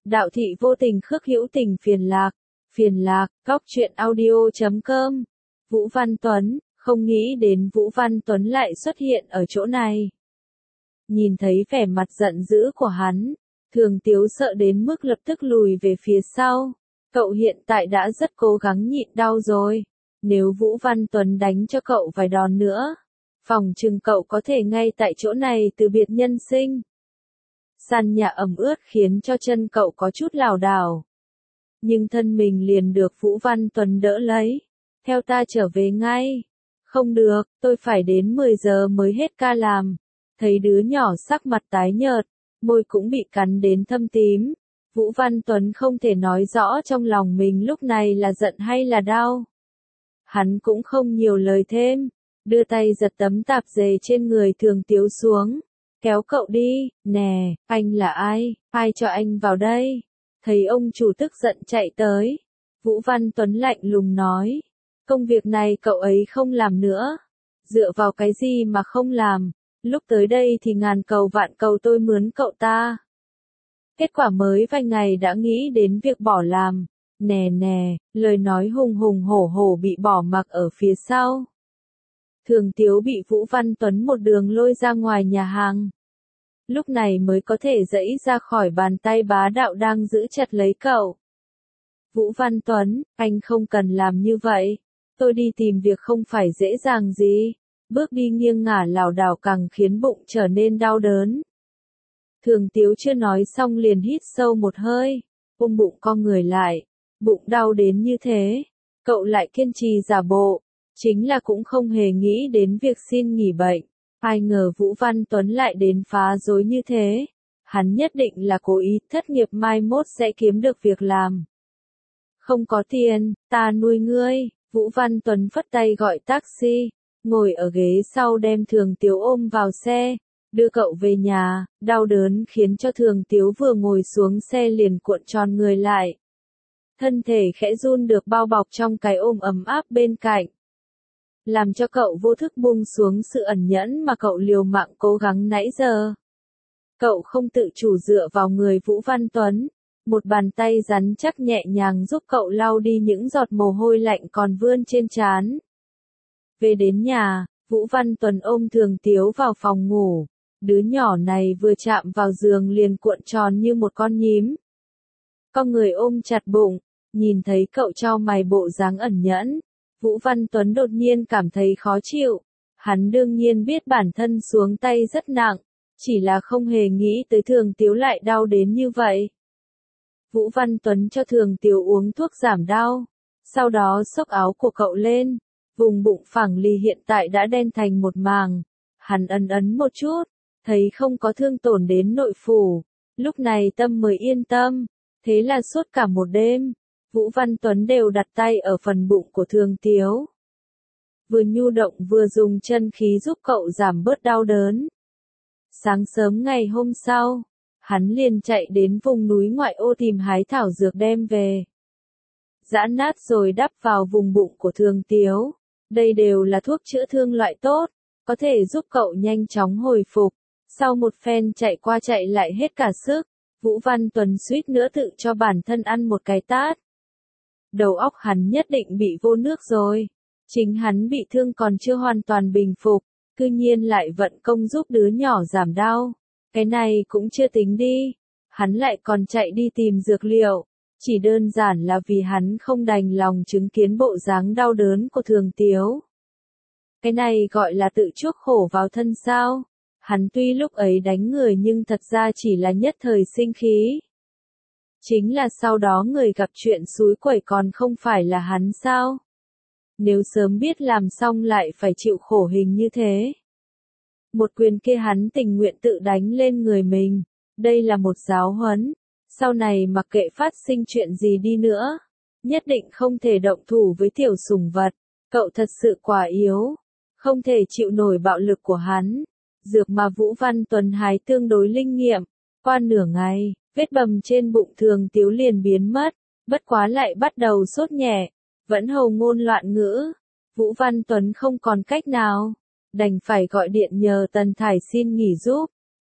Đạo thị vô tình khước hữu tình phiền lạc, góc truyện audio.com. Vũ Văn Tuấn, không nghĩ đến Vũ Văn Tuấn lại xuất hiện ở chỗ này. Nhìn thấy vẻ mặt giận dữ của hắn, Thường Tiếu sợ đến mức lập tức lùi về phía sau. Cậu hiện tại đã rất cố gắng nhịn đau rồi. Nếu Vũ Văn Tuấn đánh cho cậu vài đòn nữa, phòng chừng cậu có thể ngay tại chỗ này từ biệt nhân sinh. Sàn nhà ẩm ướt khiến cho chân cậu có chút lảo đảo. Nhưng thân mình liền được Vũ Văn Tuấn đỡ lấy. Theo ta trở về ngay. Không được, tôi phải đến 10 giờ mới hết ca làm. Thấy đứa nhỏ sắc mặt tái nhợt, môi cũng bị cắn đến thâm tím. Vũ Văn Tuấn không thể nói rõ trong lòng mình lúc này là giận hay là đau. Hắn cũng không nhiều lời thêm, đưa tay giật tấm tạp dề trên người Thường Tiếu xuống. Kéo cậu đi, nè, anh là ai, ai cho anh vào đây? Thấy ông chủ tức giận chạy tới, Vũ Văn Tuấn lạnh lùng nói, công việc này cậu ấy không làm nữa. Dựa vào cái gì mà không làm, lúc tới đây thì ngàn cầu vạn cầu tôi mướn cậu ta. Kết quả mới vài ngày đã nghĩ đến việc bỏ làm. Nè nè, lời nói hùng hùng hổ hổ bị bỏ mặc ở phía sau. Thường Tiếu bị Vũ Văn Tuấn một đường lôi ra ngoài nhà hàng. Lúc này mới có thể giãy ra khỏi bàn tay bá đạo đang giữ chặt lấy cậu. Vũ Văn Tuấn, anh không cần làm như vậy. Tôi đi tìm việc không phải dễ dàng gì. Bước đi nghiêng ngả lảo đảo càng khiến bụng trở nên đau đớn. Thường Tiếu chưa nói xong liền hít sâu một hơi, ôm bụng co người lại. Bụng đau đến như thế, cậu lại kiên trì giả bộ, chính là cũng không hề nghĩ đến việc xin nghỉ bệnh. Ai ngờ Vũ Văn Tuấn lại đến phá rối như thế. Hắn nhất định là cố ý thất nghiệp mai mốt sẽ kiếm được việc làm. Không có tiền, ta nuôi ngươi. Vũ Văn Tuấn phất tay gọi taxi, ngồi ở ghế sau đem Thường Tiếu ôm vào xe, đưa cậu về nhà. Đau đớn khiến cho Thường Tiếu vừa ngồi xuống xe liền cuộn tròn người lại. Thân thể khẽ run được bao bọc trong cái ôm ấm áp bên cạnh. Làm cho cậu vô thức buông xuống sự ẩn nhẫn mà cậu liều mạng cố gắng nãy giờ. Cậu không tự chủ dựa vào người Vũ Văn Tuấn. Một bàn tay rắn chắc nhẹ nhàng giúp cậu lau đi những giọt mồ hôi lạnh còn vươn trên trán. Về đến nhà, Vũ Văn Tuấn ôm Thường Tiếu vào phòng ngủ. Đứa nhỏ này vừa chạm vào giường liền cuộn tròn như một con nhím. Con người ôm chặt bụng, nhìn thấy cậu chau mày bộ dáng ẩn nhẫn. Vũ Văn Tuấn đột nhiên cảm thấy khó chịu. Hắn đương nhiên biết bản thân xuống tay rất nặng, chỉ là không hề nghĩ tới Thường Tiếu lại đau đến như vậy. Vũ Văn Tuấn cho Thường Tiếu uống thuốc giảm đau, sau đó xốc áo của cậu lên, vùng bụng phẳng lì hiện tại đã đen thành một màng. Hắn ấn một chút, thấy không có thương tổn đến nội phủ, lúc này tâm mới yên tâm. Thế là suốt cả một đêm, Vũ Văn Tuấn đều đặt tay ở phần bụng của Thường Tiếu. Vừa nhu động vừa dùng chân khí giúp cậu giảm bớt đau đớn. Sáng sớm ngày hôm sau, hắn liền chạy đến vùng núi ngoại ô tìm hái thảo dược đem về. Giã nát rồi đắp vào vùng bụng của Thường Tiếu. Đây đều là thuốc chữa thương loại tốt, có thể giúp cậu nhanh chóng hồi phục. Sau một phen chạy qua chạy lại hết cả sức, Vũ Văn Tuấn suýt nữa tự cho bản thân ăn một cái tát. Đầu óc hắn nhất định bị vô nước rồi. Chính hắn bị thương còn chưa hoàn toàn bình phục, cư nhiên lại vận công giúp đứa nhỏ giảm đau. Cái này cũng chưa tính đi. Hắn lại còn chạy đi tìm dược liệu. Chỉ đơn giản là vì hắn không đành lòng chứng kiến bộ dáng đau đớn của Thường Tiếu. Cái này gọi là tự chuốc khổ vào thân sao? Hắn tuy lúc ấy đánh người nhưng thật ra chỉ là nhất thời sinh khí. Chính là sau đó người gặp chuyện xúi quẩy còn không phải là hắn sao? Nếu sớm biết làm xong lại phải chịu khổ hình như thế. Một quyền kia hắn tình nguyện tự đánh lên người mình. Đây là một giáo huấn. Sau này mặc kệ phát sinh chuyện gì đi nữa, nhất định không thể động thủ với tiểu sủng vật. Cậu thật sự quá yếu, không thể chịu nổi bạo lực của hắn. Dược mà Vũ Văn Tuấn hái tương đối linh nghiệm. Qua nửa ngày, vết bầm trên bụng Thường Tiếu liền biến mất, bất quá lại bắt đầu sốt nhẹ, vẫn hầu ngôn loạn ngữ. Vũ Văn Tuấn không còn cách nào, đành phải gọi điện nhờ Tần Thải xin nghỉ giúp.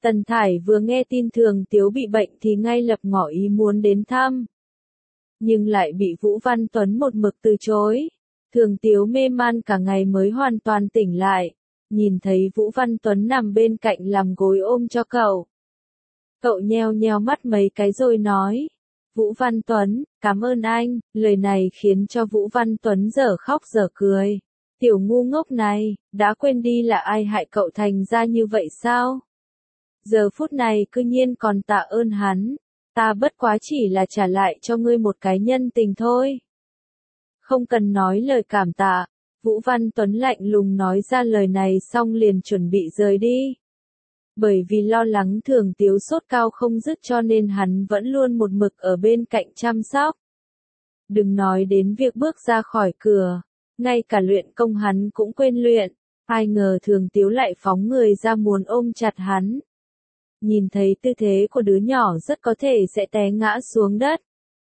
Tần Thải vừa nghe tin Thường Tiếu bị bệnh thì ngay lập ngỏ ý muốn đến thăm. Nhưng lại bị Vũ Văn Tuấn một mực từ chối. Thường Tiếu mê man cả ngày mới hoàn toàn tỉnh lại. Nhìn thấy Vũ Văn Tuấn nằm bên cạnh làm gối ôm cho cậu. Cậu nheo nheo mắt mấy cái rồi nói. Vũ Văn Tuấn, cảm ơn anh. Lời này khiến cho Vũ Văn Tuấn dở khóc dở cười. Tiểu ngu ngốc này, đã quên đi là ai hại cậu thành ra như vậy sao? Giờ phút này cư nhiên còn tạ ơn hắn. Ta bất quá chỉ là trả lại cho ngươi một cái nhân tình thôi. Không cần nói lời cảm tạ. Vũ Văn Tuấn lạnh lùng nói ra lời này xong liền chuẩn bị rời đi. Bởi vì lo lắng Thường Tiếu sốt cao không dứt cho nên hắn vẫn luôn một mực ở bên cạnh chăm sóc. Đừng nói đến việc bước ra khỏi cửa, ngay cả luyện công hắn cũng quên luyện. Ai ngờ Thường Tiếu lại phóng người ra muốn ôm chặt hắn. Nhìn thấy tư thế của đứa nhỏ rất có thể sẽ té ngã xuống đất.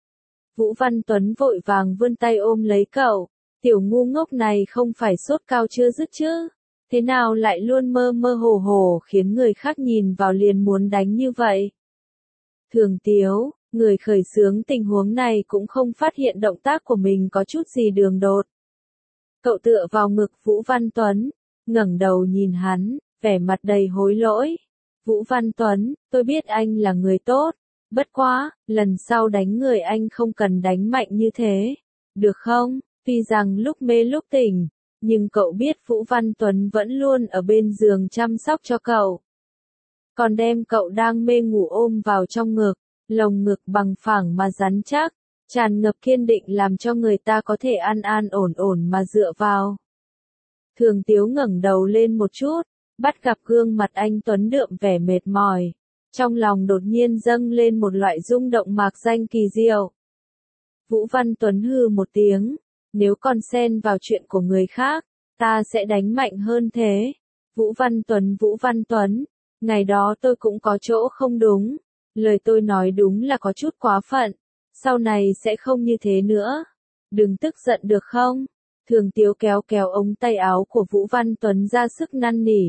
Vũ Văn Tuấn vội vàng vươn tay ôm lấy cậu. Tiểu ngu ngốc này không phải sốt cao chưa dứt chứ? Thế nào lại luôn mơ mơ hồ hồ khiến người khác nhìn vào liền muốn đánh như vậy? Thường Tiếu, người khởi xướng tình huống này cũng không phát hiện động tác của mình có chút gì đường đột. Cậu tựa vào ngực Vũ Văn Tuấn, ngẩng đầu nhìn hắn, vẻ mặt đầy hối lỗi. Vũ Văn Tuấn, tôi biết anh là người tốt. Bất quá, lần sau đánh người anh không cần đánh mạnh như thế. Được không? Tuy rằng lúc mê lúc tỉnh, nhưng cậu biết Vũ Văn Tuấn vẫn luôn ở bên giường chăm sóc cho cậu. Còn đem cậu đang mê ngủ ôm vào trong ngực, lồng ngực bằng phẳng mà rắn chắc, tràn ngập kiên định làm cho người ta có thể an an ổn ổn mà dựa vào. Thường Tiếu ngẩng đầu lên một chút, bắt gặp gương mặt anh Tuấn đượm vẻ mệt mỏi. Trong lòng đột nhiên dâng lên một loại rung động mạc danh kỳ diệu. Vũ Văn Tuấn hừ một tiếng, nếu còn xen vào chuyện của người khác, ta sẽ đánh mạnh hơn thế. Vũ Văn Tuấn, ngày đó tôi cũng có chỗ không đúng. Lời tôi nói đúng là có chút quá phận. Sau này sẽ không như thế nữa. Đừng tức giận được không? Thường Tiếu kéo kéo ống tay áo của Vũ Văn Tuấn ra sức năn nỉ.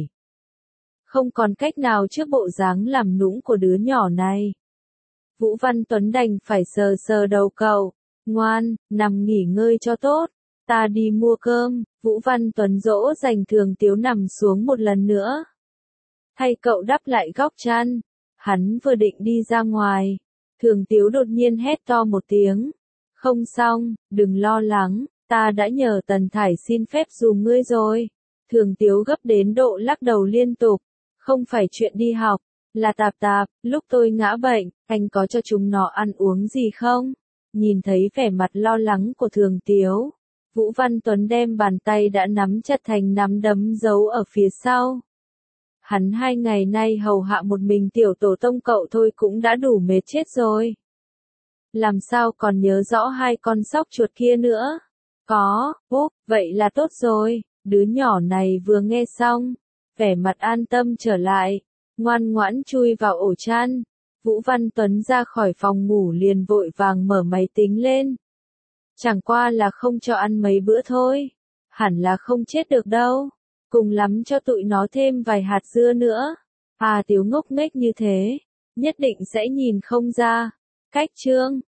Không còn cách nào trước bộ dáng làm nũng của đứa nhỏ này. Vũ Văn Tuấn đành phải sờ sờ đầu cậu. Ngoan, nằm nghỉ ngơi cho tốt. Ta đi mua cơm. Vũ Văn Tuấn dỗ dành Thường Tiếu nằm xuống một lần nữa. Thay cậu đắp lại góc chăn. Hắn vừa định đi ra ngoài. Thường Tiếu đột nhiên hét to một tiếng. Không xong, đừng lo lắng. Ta đã nhờ Tần Thải xin phép dùm ngươi rồi. Thường Tiếu gấp đến độ lắc đầu liên tục. Không phải chuyện đi học, là tạp, lúc tôi ngã bệnh, anh có cho chúng nó ăn uống gì không? Nhìn thấy vẻ mặt lo lắng của Thường Tiếu, Vũ Văn Tuấn đem bàn tay đã nắm chặt thành nắm đấm giấu ở phía sau. Hắn 2 ngày nay hầu hạ một mình tiểu tổ tông cậu thôi cũng đã đủ mệt chết rồi. Làm sao còn nhớ rõ 2 con sóc chuột kia nữa? Có, vậy là tốt rồi. Đứa nhỏ này vừa nghe xong, vẻ mặt an tâm trở lại, ngoan ngoãn chui vào ổ chăn. Vũ Văn Tuấn ra khỏi phòng ngủ liền vội vàng mở máy tính lên. Chẳng qua là không cho ăn mấy bữa thôi. Hẳn là không chết được đâu. Cùng lắm cho tụi nó thêm vài hạt dưa nữa. À Tiếu ngốc nghếch như thế, nhất định sẽ nhìn không ra. Cách chương